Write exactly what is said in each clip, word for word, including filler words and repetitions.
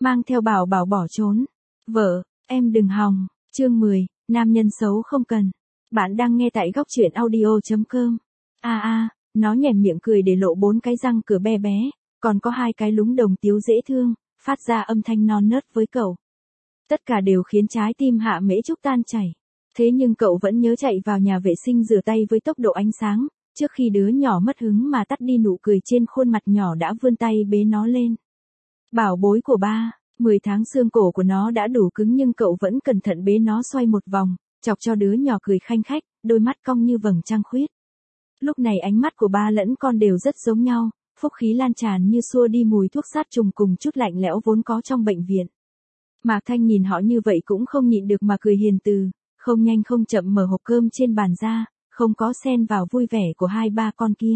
mang theo bảo bảo bỏ trốn. Vợ, em đừng hòng. Chương mười, nam nhân xấu không cần. Bạn đang nghe tại góc truyện audio.com. A a, nó nhoẻn miệng cười để lộ bốn cái răng cửa bé bé, còn có hai cái lúng đồng tiếu dễ thương, phát ra âm thanh non nớt với cậu. Tất cả đều khiến trái tim Hạ Mễ Trúc tan chảy. Thế nhưng cậu vẫn nhớ chạy vào nhà vệ sinh rửa tay với tốc độ ánh sáng, trước khi đứa nhỏ mất hứng mà tắt đi nụ cười trên khuôn mặt nhỏ đã vươn tay bế nó lên. Bảo bối của ba, mười tháng xương cổ của nó đã đủ cứng nhưng cậu vẫn cẩn thận bế nó xoay một vòng, chọc cho đứa nhỏ cười khanh khách, đôi mắt cong như vầng trăng khuyết. Lúc này ánh mắt của ba lẫn con đều rất giống nhau, phúc khí lan tràn như xua đi mùi thuốc sát trùng cùng chút lạnh lẽo vốn có trong bệnh viện. Mạc Thanh nhìn họ như vậy cũng không nhịn được mà cười hiền từ, không nhanh không chậm mở hộp cơm trên bàn ra, không có xen vào vui vẻ của hai ba con kia.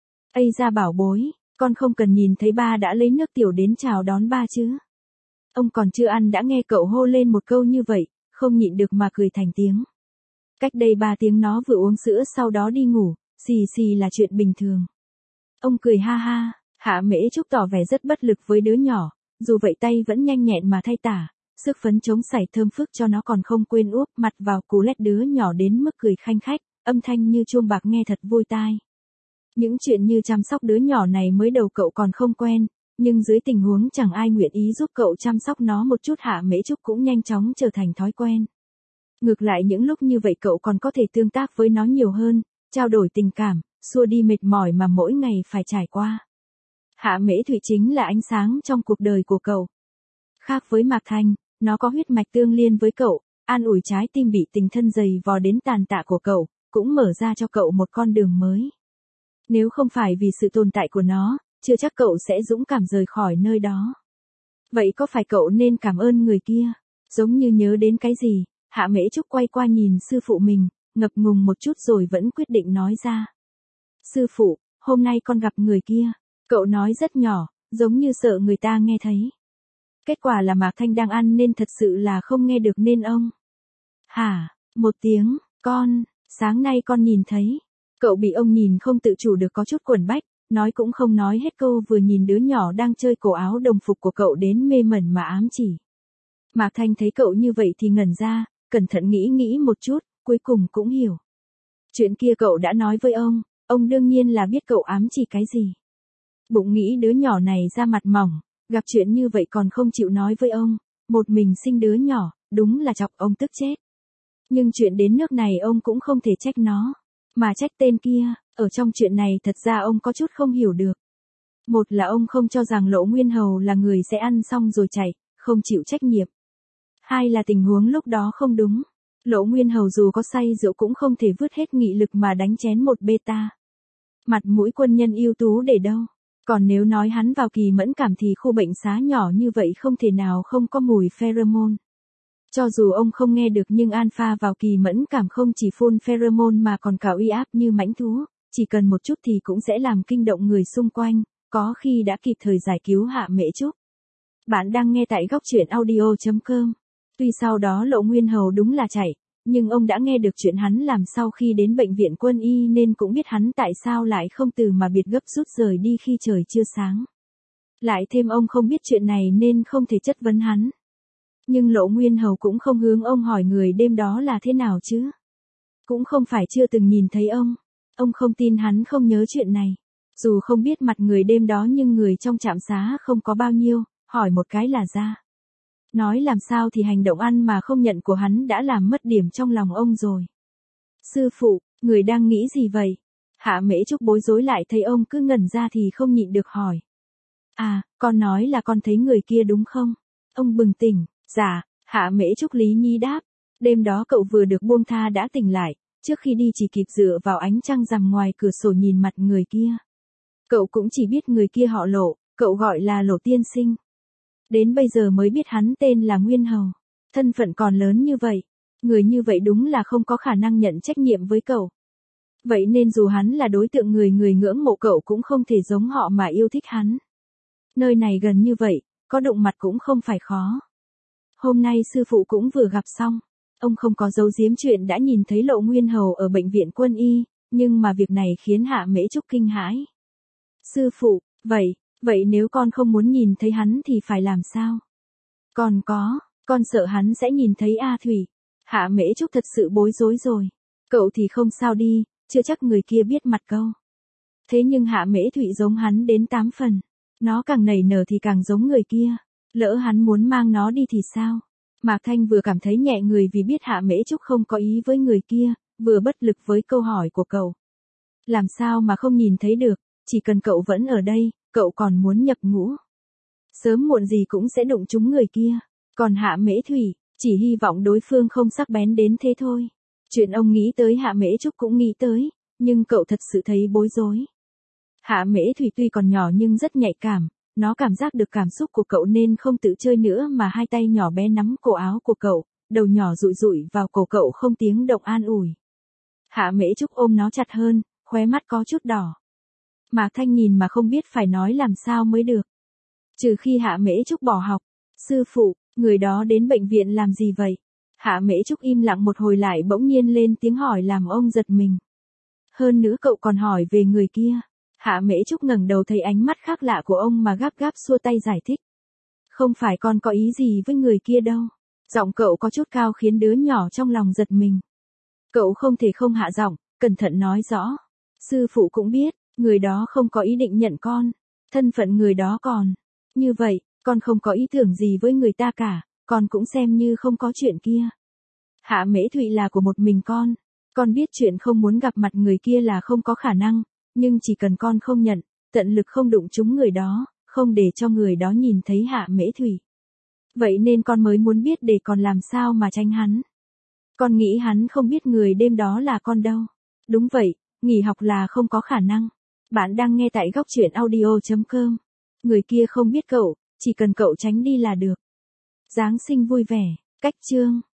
Ây da bảo bối, con không cần nhìn thấy ba đã lấy nước tiểu đến chào đón ba chứ. Ông còn chưa ăn đã nghe cậu hô lên một câu như vậy, không nhịn được mà cười thành tiếng. Cách đây ba tiếng nó vừa uống sữa sau đó đi ngủ, xì xì là chuyện bình thường. Ông cười ha ha, Hạ Mễ Trúc tỏ vẻ rất bất lực với đứa nhỏ, dù vậy tay vẫn nhanh nhẹn mà thay tả, sức phấn chống sảy thơm phức cho nó còn không quên úp mặt vào cú lét đứa nhỏ đến mức cười khanh khách, âm thanh như chuông bạc nghe thật vui tai. Những chuyện như chăm sóc đứa nhỏ này mới đầu cậu còn không quen, nhưng dưới tình huống chẳng ai nguyện ý giúp cậu chăm sóc nó một chút Hạ Mễ Trúc cũng nhanh chóng trở thành thói quen. Ngược lại những lúc như vậy cậu còn có thể tương tác với nó nhiều hơn, trao đổi tình cảm, xua đi mệt mỏi mà mỗi ngày phải trải qua. Hạ Mễ Thụy chính là ánh sáng trong cuộc đời của cậu. Khác với Mạc Thanh, nó có huyết mạch tương liên với cậu, an ủi trái tim bị tình thân dày vò đến tàn tạ của cậu, cũng mở ra cho cậu một con đường mới. Nếu không phải vì sự tồn tại của nó, chưa chắc cậu sẽ dũng cảm rời khỏi nơi đó. Vậy có phải cậu nên cảm ơn người kia? Giống như nhớ đến cái gì, Hạ Mễ Trúc quay qua nhìn sư phụ mình, ngập ngùng một chút rồi vẫn quyết định nói ra. Sư phụ, hôm nay con gặp người kia. Cậu nói rất nhỏ, giống như sợ người ta nghe thấy. Kết quả là Mạc Thanh đang ăn nên thật sự là không nghe được nên ông. Hả, một tiếng, con, sáng nay con nhìn thấy. Cậu bị ông nhìn không tự chủ được có chút quẩn bách, nói cũng không nói hết câu vừa nhìn đứa nhỏ đang chơi cổ áo đồng phục của cậu đến mê mẩn mà ám chỉ. Mạc Thanh thấy cậu như vậy thì ngẩn ra, cẩn thận nghĩ nghĩ một chút, cuối cùng cũng hiểu. Chuyện kia cậu đã nói với ông, ông đương nhiên là biết cậu ám chỉ cái gì. Bụng nghĩ đứa nhỏ này ra mặt mỏng, gặp chuyện như vậy còn không chịu nói với ông, một mình sinh đứa nhỏ, đúng là chọc ông tức chết. Nhưng chuyện đến nước này ông cũng không thể trách nó, mà trách tên kia, ở trong chuyện này thật ra ông có chút không hiểu được. Một là ông không cho rằng Lộ Nguyên Hầu là người sẽ ăn xong rồi chạy, không chịu trách nhiệm. Hai là tình huống lúc đó không đúng. Lộ Nguyên Hầu dù có say rượu cũng không thể vứt hết nghị lực mà đánh chén một beta. Mặt mũi quân nhân ưu tú để đâu. Còn nếu nói hắn vào kỳ mẫn cảm thì khu bệnh xá nhỏ như vậy không thể nào không có mùi pheromone. Cho dù ông không nghe được nhưng alpha vào kỳ mẫn cảm không chỉ phun pheromone mà còn cả uy áp như mãnh thú, chỉ cần một chút thì cũng sẽ làm kinh động người xung quanh, có khi đã kịp thời giải cứu Hạ Mễ Trúc. Bạn đang nghe tại góc truyện audio.com. Tuy sau đó Lộ Nguyên Hầu đúng là chạy, nhưng ông đã nghe được chuyện hắn làm sau khi đến bệnh viện quân y nên cũng biết hắn tại sao lại không từ mà biệt gấp rút rời đi khi trời chưa sáng. Lại thêm ông không biết chuyện này nên không thể chất vấn hắn. Nhưng Lộ Nguyên Hầu cũng không hướng ông hỏi người đêm đó là thế nào chứ. Cũng không phải chưa từng nhìn thấy ông. Ông không tin hắn không nhớ chuyện này. Dù không biết mặt người đêm đó nhưng người trong trạm xá không có bao nhiêu, hỏi một cái là ra. Nói làm sao thì hành động ăn mà không nhận của hắn đã làm mất điểm trong lòng ông rồi. Sư phụ, người đang nghĩ gì vậy? Hạ Mễ Trúc bối rối lại thấy ông cứ ngẩn ra thì không nhịn được hỏi. À, con nói là con thấy người kia đúng không? Ông bừng tỉnh, dạ, Hạ Mễ Trúc lý nhí đáp. Đêm đó cậu vừa được buông tha đã tỉnh lại, trước khi đi chỉ kịp dựa vào ánh trăng rằm ngoài cửa sổ nhìn mặt người kia. Cậu cũng chỉ biết người kia họ Lộ, cậu gọi là Lộ tiên sinh. Đến bây giờ mới biết hắn tên là Nguyên Hầu. Thân phận còn lớn như vậy. Người như vậy đúng là không có khả năng nhận trách nhiệm với cậu. Vậy nên dù hắn là đối tượng người người ngưỡng mộ cậu cũng không thể giống họ mà yêu thích hắn. Nơi này gần như vậy, có đụng mặt cũng không phải khó. Hôm nay sư phụ cũng vừa gặp xong. Ông không có giấu giếm chuyện đã nhìn thấy Lộ Nguyên Hầu ở bệnh viện quân y, nhưng mà việc này khiến Hạ Mễ Trúc kinh hãi. Sư phụ, vậy, vậy nếu con không muốn nhìn thấy hắn thì phải làm sao? Còn có, con sợ hắn sẽ nhìn thấy A Thủy. Hạ Mễ Trúc thật sự bối rối rồi. Cậu thì không sao đi, chưa chắc người kia biết mặt câu. Thế nhưng Hạ Mễ Thủy giống hắn đến tám phần. Nó càng nảy nở thì càng giống người kia. Lỡ hắn muốn mang nó đi thì sao? Mạc Thanh vừa cảm thấy nhẹ người vì biết Hạ Mễ Trúc không có ý với người kia, vừa bất lực với câu hỏi của cậu. Làm sao mà không nhìn thấy được, chỉ cần cậu vẫn ở đây, cậu còn muốn nhập ngũ. Sớm muộn gì cũng sẽ đụng trúng người kia. Còn Hạ Mễ Thủy, chỉ hy vọng đối phương không sắc bén đến thế thôi. Chuyện ông nghĩ tới Hạ Mễ Trúc cũng nghĩ tới, nhưng cậu thật sự thấy bối rối. Hạ Mễ Thủy tuy còn nhỏ nhưng rất nhạy cảm, nó cảm giác được cảm xúc của cậu nên không tự chơi nữa mà hai tay nhỏ bé nắm cổ áo của cậu, đầu nhỏ rụi rụi vào cổ cậu không tiếng động an ủi. Hạ Mễ Trúc ôm nó chặt hơn, khóe mắt có chút đỏ. Mạc Thanh nhìn mà không biết phải nói làm sao mới được. Trừ khi Hạ Mễ Trúc bỏ học. Sư phụ, người đó đến bệnh viện làm gì vậy? Hạ Mễ Trúc im lặng một hồi lại bỗng nhiên lên tiếng hỏi làm ông giật mình. Hơn nữa cậu còn hỏi về người kia. Hạ Mễ Trúc ngẩng đầu thấy ánh mắt khác lạ của ông mà gáp gáp xua tay giải thích. Không phải con có ý gì với người kia đâu. Giọng cậu có chút cao khiến đứa nhỏ trong lòng giật mình. Cậu không thể không hạ giọng, cẩn thận nói rõ. Sư phụ cũng biết, người đó không có ý định nhận con. Thân phận người đó còn. Như vậy, con không có ý tưởng gì với người ta cả, con cũng xem như không có chuyện kia. Hạ Mễ Thụy là của một mình con. Con biết chuyện không muốn gặp mặt người kia là không có khả năng, nhưng chỉ cần con không nhận, tận lực không đụng trúng người đó, không để cho người đó nhìn thấy Hạ Mễ Thủy. Vậy nên con mới muốn biết để còn làm sao mà tránh hắn. Con nghĩ hắn không biết người đêm đó là con đâu. Đúng vậy, nghỉ học là không có khả năng. Bạn đang nghe tại góc truyện audio chấm com. Người kia không biết cậu, chỉ cần cậu tránh đi là được. Giáng sinh vui vẻ, cách chương.